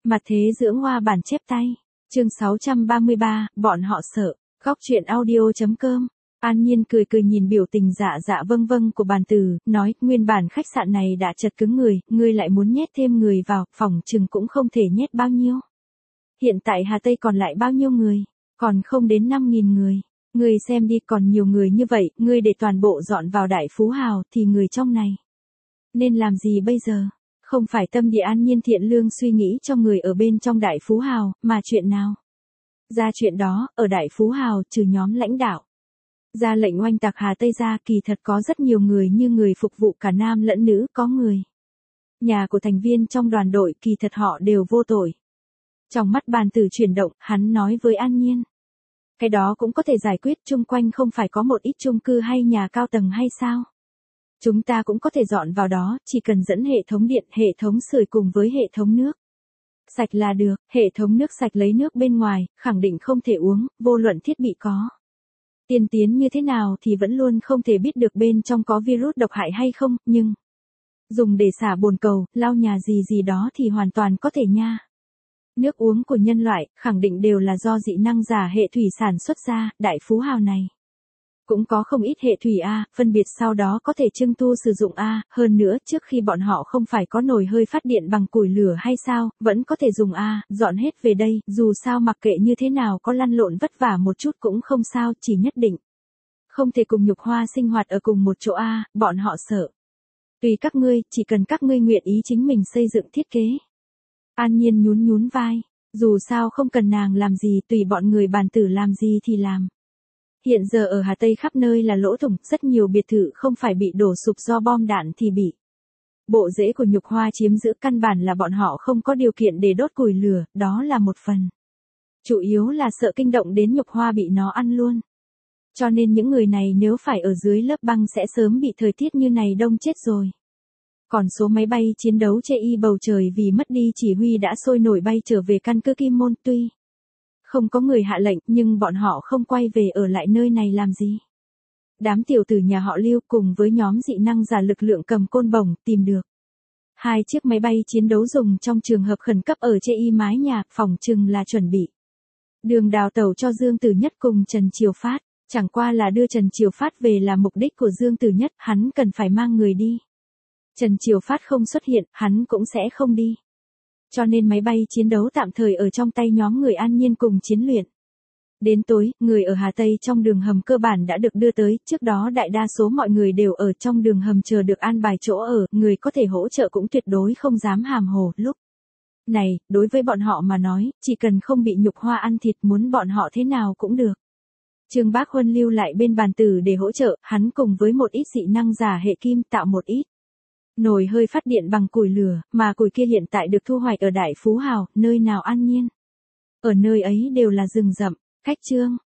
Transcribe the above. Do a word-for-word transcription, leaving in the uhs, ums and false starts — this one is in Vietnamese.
Mặt thế dưỡng hoa bản chép tay. Chương sáu trăm ba mươi ba, bọn họ sợ. Góc truyện audio.com. An Nhiên cười cười nhìn biểu tình dạ dạ vâng vâng của bàn tử, nói, nguyên bản khách sạn này đã chật cứng người, ngươi lại muốn nhét thêm người vào, phòng chừng cũng không thể nhét bao nhiêu. Hiện tại Hà Tây còn lại bao nhiêu người? Còn không đến năm nghìn người. Ngươi xem đi, còn nhiều người như vậy, ngươi để toàn bộ dọn vào Đại Phú Hào, thì người trong này nên làm gì bây giờ? Không phải tâm địa An Nhiên thiện lương suy nghĩ cho người ở bên trong Đại Phú Hào, mà chuyện nào? Ra chuyện đó, ở Đại Phú Hào, trừ nhóm lãnh đạo ra lệnh oanh tạc Hà Tây ra, kỳ thật có rất nhiều người như người phục vụ cả nam lẫn nữ, có người nhà của thành viên trong đoàn đội, kỳ thật họ đều vô tội. Trong mắt bàn tử chuyển động, hắn nói với An Nhiên. Cái đó cũng có thể giải quyết, chung quanh không phải có một ít chung cư hay nhà cao tầng hay sao? Chúng ta cũng có thể dọn vào đó, chỉ cần dẫn hệ thống điện, hệ thống sưởi cùng với hệ thống nước sạch là được. Hệ thống nước sạch lấy nước bên ngoài, khẳng định không thể uống, vô luận thiết bị có tiên tiến như thế nào thì vẫn luôn không thể biết được bên trong có virus độc hại hay không, nhưng dùng để xả bồn cầu, lau nhà gì gì đó thì hoàn toàn có thể nha. Nước uống của nhân loại, khẳng định đều là do dị năng giả hệ thủy sản xuất ra, Đại Phú Hào này cũng có không ít hệ thủy A, phân biệt sau đó có thể trưng tu sử dụng A, hơn nữa trước khi bọn họ không phải có nồi hơi phát điện bằng củi lửa hay sao, vẫn có thể dùng A, dọn hết về đây, dù sao mặc kệ như thế nào có lăn lộn vất vả một chút cũng không sao, chỉ nhất định không thể cùng Nhục Hoa sinh hoạt ở cùng một chỗ A, bọn họ sợ. Tùy các ngươi, chỉ cần các ngươi nguyện ý chính mình xây dựng thiết kế. An Nhiên nhún nhún vai, dù sao không cần nàng làm gì, tùy bọn người bàn tử làm gì thì làm. Hiện giờ ở Hà Tây khắp nơi là lỗ thủng, rất nhiều biệt thự không phải bị đổ sụp do bom đạn thì bị bộ rễ của Nhục Hoa chiếm giữ, căn bản là bọn họ không có điều kiện để đốt củi lửa, đó là một phần. Chủ yếu là sợ kinh động đến Nhục Hoa bị nó ăn luôn. Cho nên những người này nếu phải ở dưới lớp băng sẽ sớm bị thời tiết như này đông chết rồi. Còn số máy bay chiến đấu chê y bầu trời vì mất đi chỉ huy đã sôi nổi bay trở về căn cứ Kim Môn, tuy không có người hạ lệnh nhưng bọn họ không quay về ở lại nơi này làm gì. Đám tiểu tử nhà họ Lưu cùng với nhóm dị năng giả lực lượng cầm côn bổng tìm được hai chiếc máy bay chiến đấu dùng trong trường hợp khẩn cấp ở chê y mái nhà, phòng chừng là chuẩn bị đường đào tẩu cho Dương Tử Nhất cùng Trần Triều Phát. Chẳng qua là đưa Trần Triều Phát về là mục đích của Dương Tử Nhất, hắn cần phải mang người đi. Trần Triều Phát không xuất hiện, hắn cũng sẽ không đi. Cho nên máy bay chiến đấu tạm thời ở trong tay nhóm người An Nhiên cùng chiến luyện. Đến tối, người ở Hà Tây trong đường hầm cơ bản đã được đưa tới, trước đó đại đa số mọi người đều ở trong đường hầm chờ được an bài chỗ ở, người có thể hỗ trợ cũng tuyệt đối không dám hàm hồ. Lúc này, đối với bọn họ mà nói, chỉ cần không bị Nhục Hoa ăn thịt, muốn bọn họ thế nào cũng được. Trương Bác Huân lưu lại bên bàn tử để hỗ trợ, hắn cùng với một ít dị năng giả hệ kim tạo một ít nồi hơi phát điện bằng củi lửa, mà củi kia hiện tại được thu hoạch ở Đại Phú Hào, nơi nào An Nhiên ở nơi ấy đều là rừng rậm. Cách chương